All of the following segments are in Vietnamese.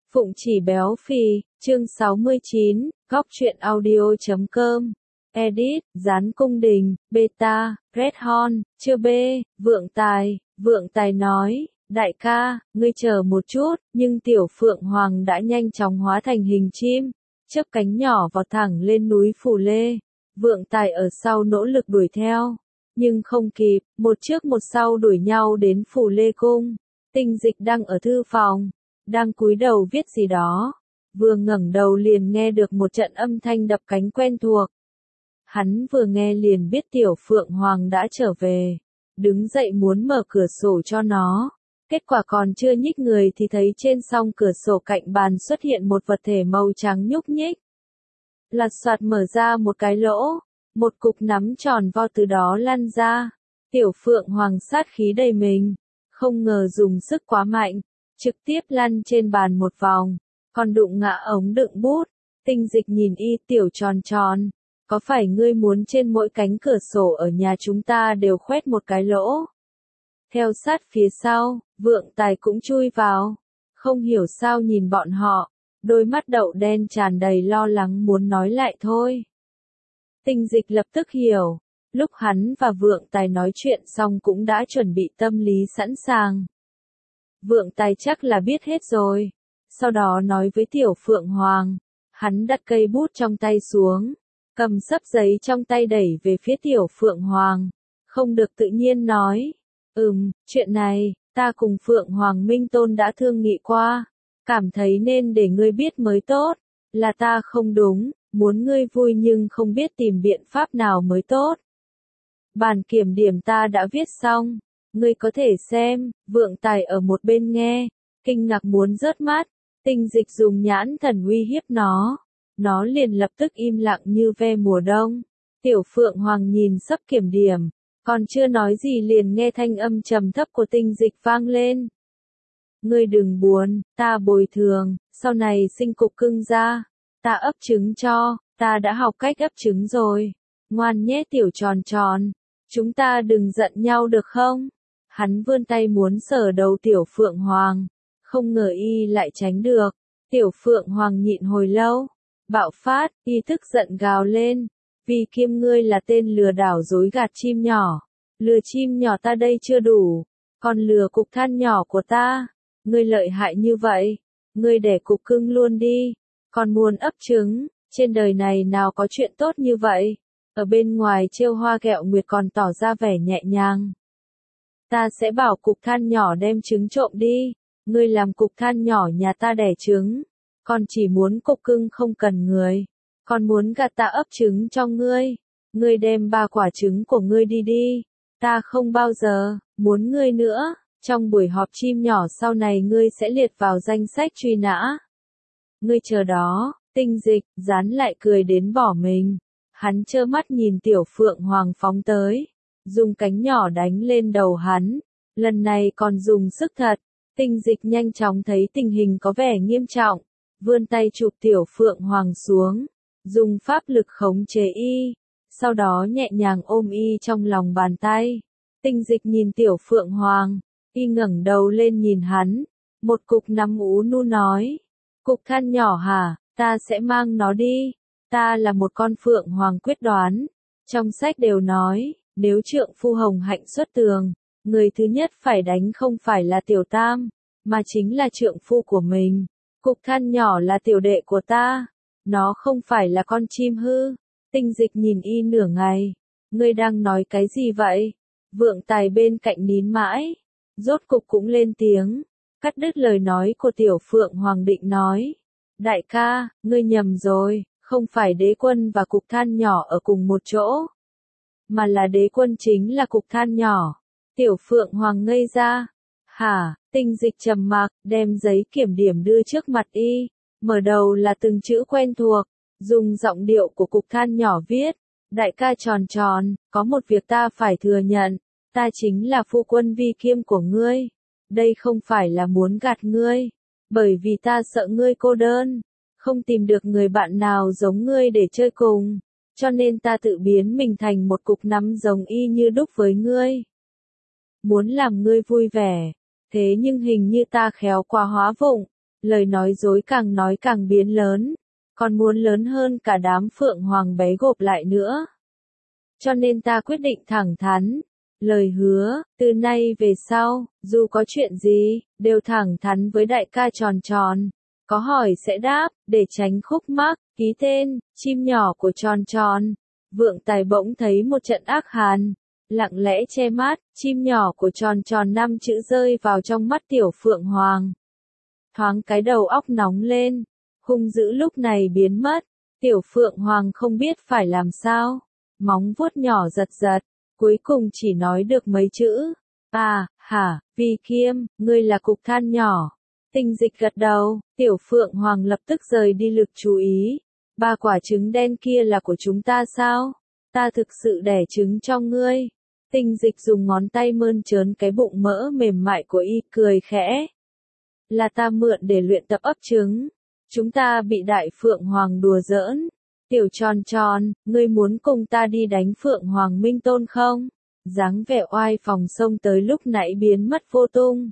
Phụng Chỉ Béo Phì, chương 69, góc truyện audio.com. Edit, Gián Cung Đình, Beta, Red Horn, chưa B, Vượng Tài nói, đại ca, ngươi chờ một chút, nhưng Tiểu Phượng Hoàng đã nhanh chóng hóa thành hình chim, chớp cánh nhỏ vọt thẳng lên núi Phù Lê. Vượng Tài ở sau nỗ lực đuổi theo, nhưng không kịp, một trước một sau đuổi nhau đến Phù Lê Cung. Tinh Dịch đang ở thư phòng, đang cúi đầu viết gì đó, vừa ngẩng đầu liền nghe được một trận âm thanh đập cánh quen thuộc. Hắn vừa nghe liền biết Tiểu Phượng Hoàng đã trở về, đứng dậy muốn mở cửa sổ cho nó. Kết quả còn chưa nhích người thì thấy trên song cửa sổ cạnh bàn xuất hiện một vật thể màu trắng nhúc nhích. Lạt soạt mở ra một cái lỗ, một cục nắm tròn vo từ đó lăn ra. Tiểu Phượng Hoàng sát khí đầy mình, không ngờ dùng sức quá mạnh, trực tiếp lăn trên bàn một vòng, còn đụng ngã ống đựng bút. Tinh Dịch nhìn y Tiểu tròn tròn, có phải ngươi muốn trên mỗi cánh cửa sổ ở nhà chúng ta đều khoét một cái lỗ? Theo sát phía sau, Vượng Tài cũng chui vào, không hiểu sao nhìn bọn họ, đôi mắt đậu đen tràn đầy lo lắng muốn nói lại thôi. Tinh Dịch lập tức hiểu, lúc hắn và Vượng Tài nói chuyện xong cũng đã chuẩn bị tâm lý sẵn sàng. Vượng Tài chắc là biết hết rồi, sau đó nói với Tiểu Phượng Hoàng, hắn đặt cây bút trong tay xuống, cầm xấp giấy trong tay đẩy về phía Tiểu Phượng Hoàng, không được tự nhiên nói, chuyện này, ta cùng Phượng Hoàng Minh Tôn đã thương nghị qua, cảm thấy nên để ngươi biết mới tốt, là ta không đúng, muốn ngươi vui nhưng không biết tìm biện pháp nào mới tốt. Bản kiểm điểm ta đã viết xong, ngươi có thể xem. Vượng Tài ở một bên nghe, kinh ngạc muốn rớt mắt. Tinh Dịch dùng nhãn thần uy hiếp nó liền lập tức im lặng như ve mùa đông. Tiểu Phượng Hoàng nhìn sấp kiểm điểm, còn chưa nói gì liền nghe thanh âm trầm thấp của Tinh Dịch vang lên. Ngươi đừng buồn, ta bồi thường, sau này sinh cục cưng ra, ta ấp trứng cho, ta đã học cách ấp trứng rồi. Ngoan nhé Tiểu tròn tròn, chúng ta đừng giận nhau được không? Hắn vươn tay muốn sờ đầu Tiểu Phượng Hoàng, không ngờ y lại tránh được. Tiểu Phượng Hoàng nhịn hồi lâu, bạo phát, y tức giận gào lên, vì Kiêm ngươi là tên lừa đảo dối gạt chim nhỏ, lừa chim nhỏ ta đây chưa đủ, còn lừa cục than nhỏ của ta, ngươi lợi hại như vậy, ngươi đẻ cục cưng luôn đi, còn muốn ấp trứng, trên đời này nào có chuyện tốt như vậy. Ở bên ngoài trêu hoa ghẹo nguyệt còn tỏ ra vẻ nhẹ nhàng. Ta sẽ bảo cục than nhỏ đem trứng trộm đi, ngươi làm cục than nhỏ nhà ta đẻ trứng, còn chỉ muốn cục cưng không cần người, còn muốn gạt ta ấp trứng cho ngươi đem 3 quả trứng của ngươi đi, ta không bao giờ muốn ngươi nữa, trong buổi họp chim nhỏ sau này ngươi sẽ liệt vào danh sách truy nã. Ngươi chờ đó. Tinh Dịch, dán lại cười đến bỏ mình. Hắn trơ mắt nhìn Tiểu Phượng Hoàng phóng tới, dùng cánh nhỏ đánh lên đầu hắn, lần này còn dùng sức thật. Tinh Dịch nhanh chóng thấy tình hình có vẻ nghiêm trọng, vươn tay chụp Tiểu Phượng Hoàng xuống, dùng pháp lực khống chế y, sau đó nhẹ nhàng ôm y trong lòng bàn tay. Tinh Dịch nhìn Tiểu Phượng Hoàng, y ngẩng đầu lên nhìn hắn, một cục nắm ú nu nói, cục than nhỏ hả, ta sẽ mang nó đi. Ta là một con Phượng Hoàng quyết đoán. Trong sách đều nói, nếu trượng phu hồng hạnh xuất tường, người thứ nhất phải đánh không phải là Tiểu Tam, mà chính là trượng phu của mình. Cục than nhỏ là tiểu đệ của ta, nó không phải là con chim hư. Tinh Dịch nhìn y nửa ngày, ngươi đang nói cái gì vậy? Vượng Tài bên cạnh nín mãi, rốt cục cũng lên tiếng, cắt đứt lời nói của Tiểu Phượng Hoàng định nói. Đại ca, ngươi nhầm rồi, không phải đế quân và cục than nhỏ ở cùng một chỗ, mà là đế quân chính là cục than nhỏ. Tiểu Phượng Hoàng ngây ra. Hả? Tinh Dịch trầm mặc, đem giấy kiểm điểm đưa trước mặt y, mở đầu là từng chữ quen thuộc, dùng giọng điệu của cục than nhỏ viết. Đại ca tròn tròn, có một việc ta phải thừa nhận, ta chính là phu quân vi kiêm của ngươi. Đây không phải là muốn gạt ngươi, bởi vì ta sợ ngươi cô đơn, không tìm được người bạn nào giống ngươi để chơi cùng, cho nên ta tự biến mình thành một cục nắm giống y như đúc với ngươi. Muốn làm ngươi vui vẻ, thế nhưng hình như ta khéo quá hóa vụng, lời nói dối càng nói càng biến lớn, còn muốn lớn hơn cả đám phượng hoàng bé gộp lại nữa. Cho nên ta quyết định thẳng thắn, lời hứa, từ nay về sau, dù có chuyện gì, đều thẳng thắn với đại ca Tròn Tròn. Có hỏi sẽ đáp, để tránh khúc mắc, ký tên, chim nhỏ của Tròn Tròn. Vượng Tài bỗng thấy một trận ác hàn, lặng lẽ che mắt, chim nhỏ của Tròn Tròn 5 chữ rơi vào trong mắt tiểu phượng hoàng. Thoáng cái đầu óc nóng lên, hung dữ lúc này biến mất, tiểu phượng hoàng không biết phải làm sao, móng vuốt nhỏ giật giật, cuối cùng chỉ nói được mấy chữ, hả, Vi Kiêm, ngươi là cục than nhỏ. Tinh Dịch gật đầu, tiểu phượng hoàng lập tức rời đi lực chú ý, 3 quả trứng đen kia là của chúng ta sao? Ta thực sự đẻ trứng cho ngươi. Tinh Dịch dùng ngón tay mơn trớn cái bụng mỡ mềm mại của y, cười khẽ. Là ta mượn để luyện tập ấp trứng. Chúng ta bị đại phượng hoàng đùa giỡn. Tiểu Tròn Tròn, ngươi muốn cùng ta đi đánh phượng hoàng Minh Tôn không? Dáng vẻ oai phòng xông tới lúc nãy biến mất vô tung.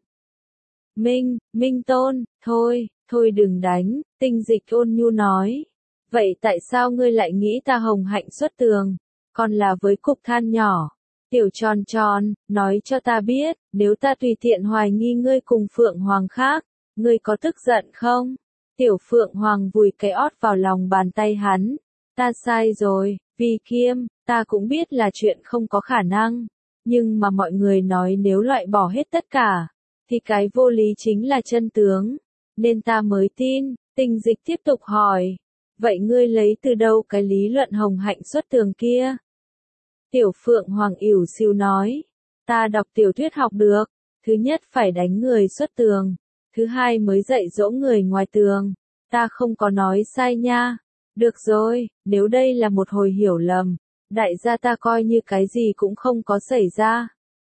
Minh Tôn, thôi đừng đánh, Tinh Dịch ôn nhu nói. Vậy tại sao ngươi lại nghĩ ta hồng hạnh xuất tường, còn là với cục than nhỏ? Tiểu Tròn Tròn, nói cho ta biết, nếu ta tùy tiện hoài nghi ngươi cùng phượng hoàng khác, ngươi có tức giận không? Tiểu phượng hoàng vùi cái ót vào lòng bàn tay hắn. Ta sai rồi, Vi Kiêm, ta cũng biết là chuyện không có khả năng. Nhưng mà mọi người nói nếu loại bỏ hết tất cả, thì cái vô lý chính là chân tướng. Nên ta mới tin. Tinh Dịch tiếp tục hỏi. Vậy ngươi lấy từ đâu cái lý luận hồng hạnh xuất tường kia? Tiểu phượng hoàng ỉu xìu nói. Ta đọc tiểu thuyết học được. Thứ nhất phải đánh người xuất tường. Thứ hai mới dạy dỗ người ngoài tường. Ta không có nói sai nha. Được rồi, nếu đây là một hồi hiểu lầm, đại gia ta coi như cái gì cũng không có xảy ra.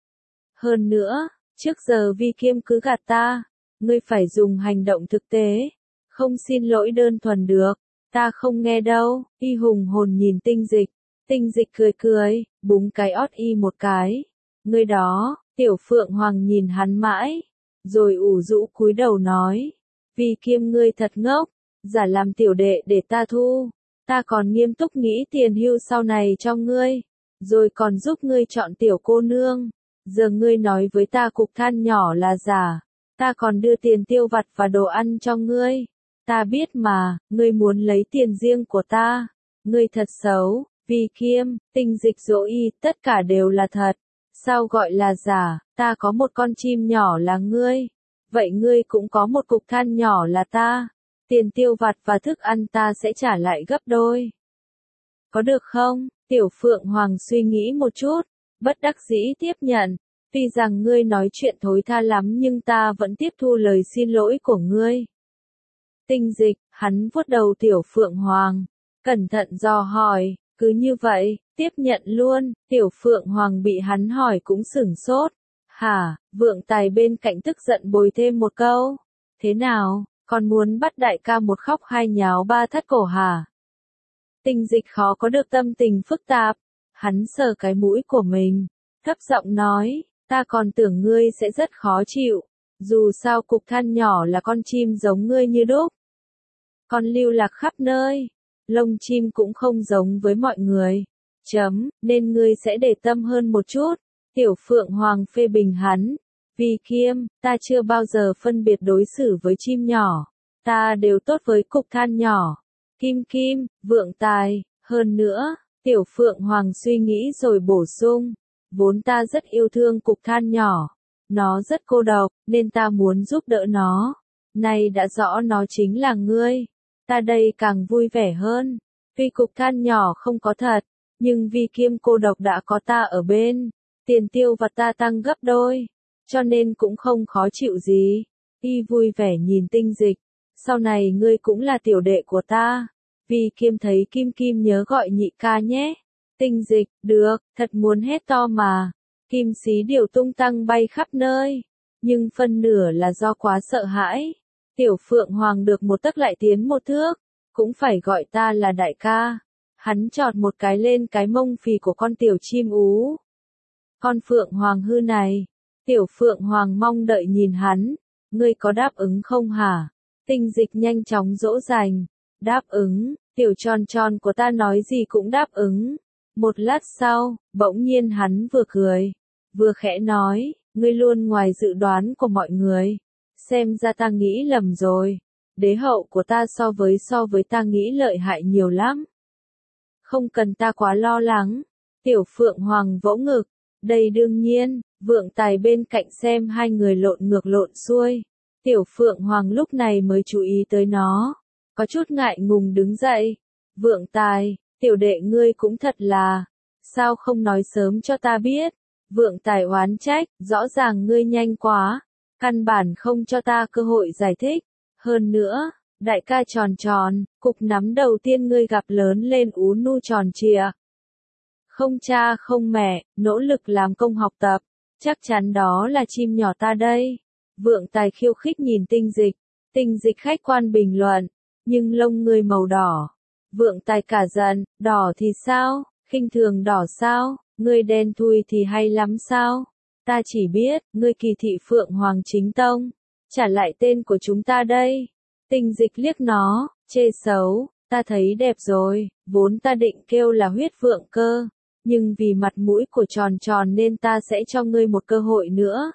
Hơn nữa, trước giờ Vi Kiêm cứ gạt ta, ngươi phải dùng hành động thực tế, không xin lỗi đơn thuần được, ta không nghe đâu. Y hùng hồn nhìn Tinh Dịch cười, búng cái ót y một cái. Ngươi đó, tiểu phượng hoàng nhìn hắn mãi, rồi ủ rũ cúi đầu nói, Vi Kiêm ngươi thật ngốc, giả làm tiểu đệ để ta thu, ta còn nghiêm túc nghĩ tiền hưu sau này cho ngươi, rồi còn giúp ngươi chọn tiểu cô nương. Giờ ngươi nói với ta cục than nhỏ là giả, ta còn đưa tiền tiêu vặt và đồ ăn cho ngươi. Ta biết mà, ngươi muốn lấy tiền riêng của ta. Ngươi thật xấu, Vi Kiêm. Tinh Dịch dỗ y, tất cả đều là thật. Sao gọi là giả? Ta có một con chim nhỏ là ngươi. Vậy ngươi cũng có một cục than nhỏ là ta. Tiền tiêu vặt và thức ăn ta sẽ trả lại gấp đôi. Có được không? Tiểu phượng hoàng suy nghĩ một chút, bất đắc dĩ tiếp nhận. Tuy rằng ngươi nói chuyện thối tha lắm nhưng ta vẫn tiếp thu lời xin lỗi của ngươi. Tinh Dịch, hắn vuốt đầu tiểu phượng hoàng, cẩn thận dò hỏi, cứ như vậy, tiếp nhận luôn. Tiểu phượng hoàng bị hắn hỏi cũng sửng sốt. Hả? Vượng Tài bên cạnh tức giận bồi thêm một câu. Thế nào, còn muốn bắt đại ca một khóc hai nháo ba thắt cổ hả? Tinh Dịch khó có được tâm tình phức tạp. Hắn sờ cái mũi của mình, thấp giọng nói, ta còn tưởng ngươi sẽ rất khó chịu. Dù sao cục than nhỏ là con chim giống ngươi như đúc. Con lưu lạc khắp nơi. Lông chim cũng không giống với mọi người. Nên ngươi sẽ để tâm hơn một chút. Tiểu phượng hoàng phê bình hắn. Vi Kiêm, ta chưa bao giờ phân biệt đối xử với chim nhỏ. Ta đều tốt với cục than nhỏ. Kim, Vượng Tài, hơn nữa, tiểu phượng hoàng suy nghĩ rồi bổ sung. Vốn ta rất yêu thương cục than nhỏ. Nó rất cô độc, nên ta muốn giúp đỡ nó. Nay đã rõ nó chính là ngươi. Ta đây càng vui vẻ hơn. Tuy cục than nhỏ không có thật, nhưng Vi Kiêm cô độc đã có ta ở bên. Tiền tiêu vặt ta tăng gấp đôi. Cho nên cũng không khó chịu gì. Y vui vẻ nhìn Tinh Dịch. Sau này ngươi cũng là tiểu đệ của ta. Vi Kiêm thấy Kim nhớ gọi nhị ca nhé. Tinh Dịch, được, thật muốn hét to mà. Kim xí điều tung tăng bay khắp nơi. Nhưng phân nửa là do quá sợ hãi. Tiểu phượng hoàng được một tấc lại tiến một thước. Cũng phải gọi ta là đại ca. Hắn chọt một cái lên cái mông phì của con tiểu chim ú. Con phượng hoàng hư này. Tiểu phượng hoàng mong đợi nhìn hắn. Ngươi có đáp ứng không hả? Tinh Dịch nhanh chóng dỗ dành, đáp ứng, tiểu tròn tròn của ta nói gì cũng đáp ứng. Một lát sau, bỗng nhiên hắn vừa cười, vừa khẽ nói, ngươi luôn ngoài dự đoán của mọi người. Xem ra ta nghĩ lầm rồi. Đế hậu của ta so với ta nghĩ lợi hại nhiều lắm. Không cần ta quá lo lắng. Tiểu Phượng Hoàng vỗ ngực. Đây đương nhiên, Vượng Tài bên cạnh xem hai người lộn ngược lộn xuôi. Tiểu Phượng Hoàng lúc này mới chú ý tới nó. Có chút ngại ngùng đứng dậy. Vượng Tài, tiểu đệ ngươi cũng thật là. Sao không nói sớm cho ta biết? Vượng Tài oán trách, rõ ràng ngươi nhanh quá. Căn bản không cho ta cơ hội giải thích. Hơn nữa, đại ca tròn tròn, cục nắm đầu tiên ngươi gặp lớn lên ú nu tròn trịa. Không cha không mẹ, nỗ lực làm công học tập, chắc chắn đó là chim nhỏ ta đây. Vượng Tài khiêu khích nhìn Tinh Dịch khách quan bình luận, nhưng lông ngươi màu đỏ. Vượng Tài cả giận, đỏ thì sao, khinh thường đỏ sao, ngươi đen thui thì hay lắm sao? Ta chỉ biết, ngươi Kỳ thị Phượng Hoàng chính tông, trả lại tên của chúng ta đây. Tinh Dịch liếc nó, chê xấu, ta thấy đẹp rồi, vốn ta định kêu là huyết vượng cơ, nhưng vì mặt mũi của tròn tròn nên ta sẽ cho ngươi một cơ hội nữa.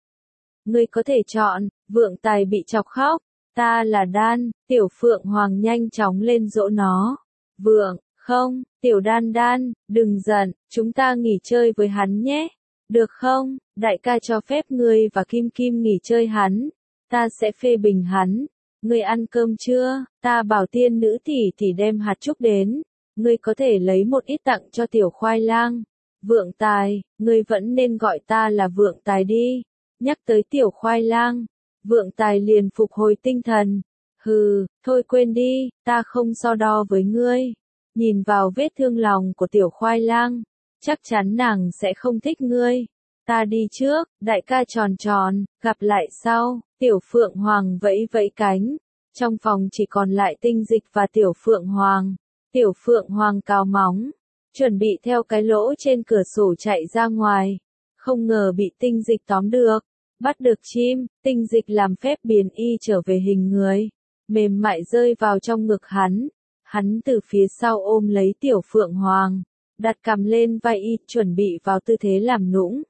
Ngươi có thể chọn. Vượng Tài bị chọc khóc, ta là Đan. Tiểu Phượng Hoàng nhanh chóng lên dỗ nó. Vượng, không, tiểu Đan Đan, đừng giận, chúng ta nghỉ chơi với hắn nhé. Được không, đại ca cho phép ngươi và Kim Kim nghỉ chơi hắn, ta sẽ phê bình hắn. Ngươi ăn cơm chưa? Ta bảo tiên nữ tỷ đem hạt trúc đến, ngươi có thể lấy một ít tặng cho tiểu khoai lang. Vượng Tài, ngươi vẫn nên gọi ta là Vượng Tài đi. Nhắc tới tiểu khoai lang, Vượng Tài liền phục hồi tinh thần. Hừ, thôi quên đi, ta không so đo với ngươi. Nhìn vào vết thương lòng của tiểu khoai lang, chắc chắn nàng sẽ không thích ngươi. Ta đi trước, đại ca tròn tròn, gặp lại sau. Tiểu Phượng Hoàng vẫy vẫy cánh. Trong phòng chỉ còn lại Tinh Dịch và Tiểu Phượng Hoàng. Tiểu Phượng Hoàng cào móng, chuẩn bị theo cái lỗ trên cửa sổ chạy ra ngoài. Không ngờ bị Tinh Dịch tóm được. Bắt được chim, Tinh Dịch làm phép biến y trở về hình người. Mềm mại rơi vào trong ngực hắn. Hắn từ phía sau ôm lấy Tiểu Phượng Hoàng, đặt cằm lên vai y, chuẩn bị vào tư thế làm nũng.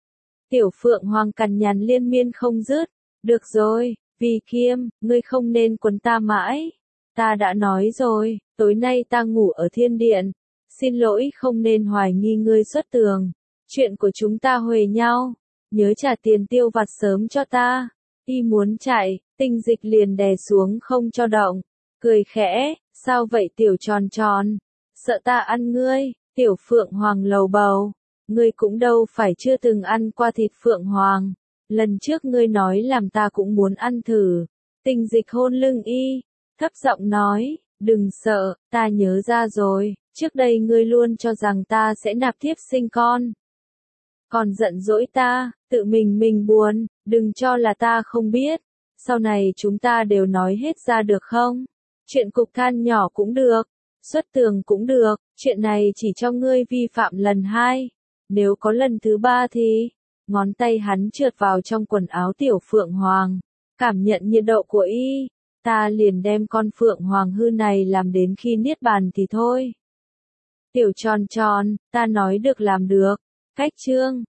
Tiểu Phượng Hoàng cằn nhằn liên miên không dứt. Được rồi, Vì Kiêm, ngươi không nên quấn ta mãi. Ta đã nói rồi, tối nay ta ngủ ở thiên điện. Xin lỗi không nên hoài nghi ngươi xuất tường. Chuyện của chúng ta huề nhau. Nhớ trả tiền tiêu vặt sớm cho ta. Y muốn chạy, Tinh Dịch liền đè xuống không cho động. Cười khẽ, sao vậy tiểu tròn tròn? Sợ ta ăn ngươi. Tiểu Phượng Hoàng lầu bầu. Ngươi cũng đâu phải chưa từng ăn qua thịt Phượng Hoàng. Lần trước ngươi nói làm ta cũng muốn ăn thử. Tinh Dịch hôn lưng y, thấp giọng nói, đừng sợ, ta nhớ ra rồi, trước đây ngươi luôn cho rằng ta sẽ nạp thiếp sinh con. Còn giận dỗi ta, tự mình buồn, đừng cho là ta không biết. Sau này chúng ta đều nói hết ra được không? Chuyện cục than nhỏ cũng được, xuất tường cũng được, chuyện này chỉ cho ngươi vi phạm lần 2. Nếu có lần thứ 3 thì... Ngón tay hắn trượt vào trong quần áo Tiểu Phượng Hoàng, cảm nhận nhiệt độ của y, ta liền đem con Phượng Hoàng hư này làm đến khi niết bàn thì thôi. Tiểu tròn tròn, ta nói được làm được. Cách chương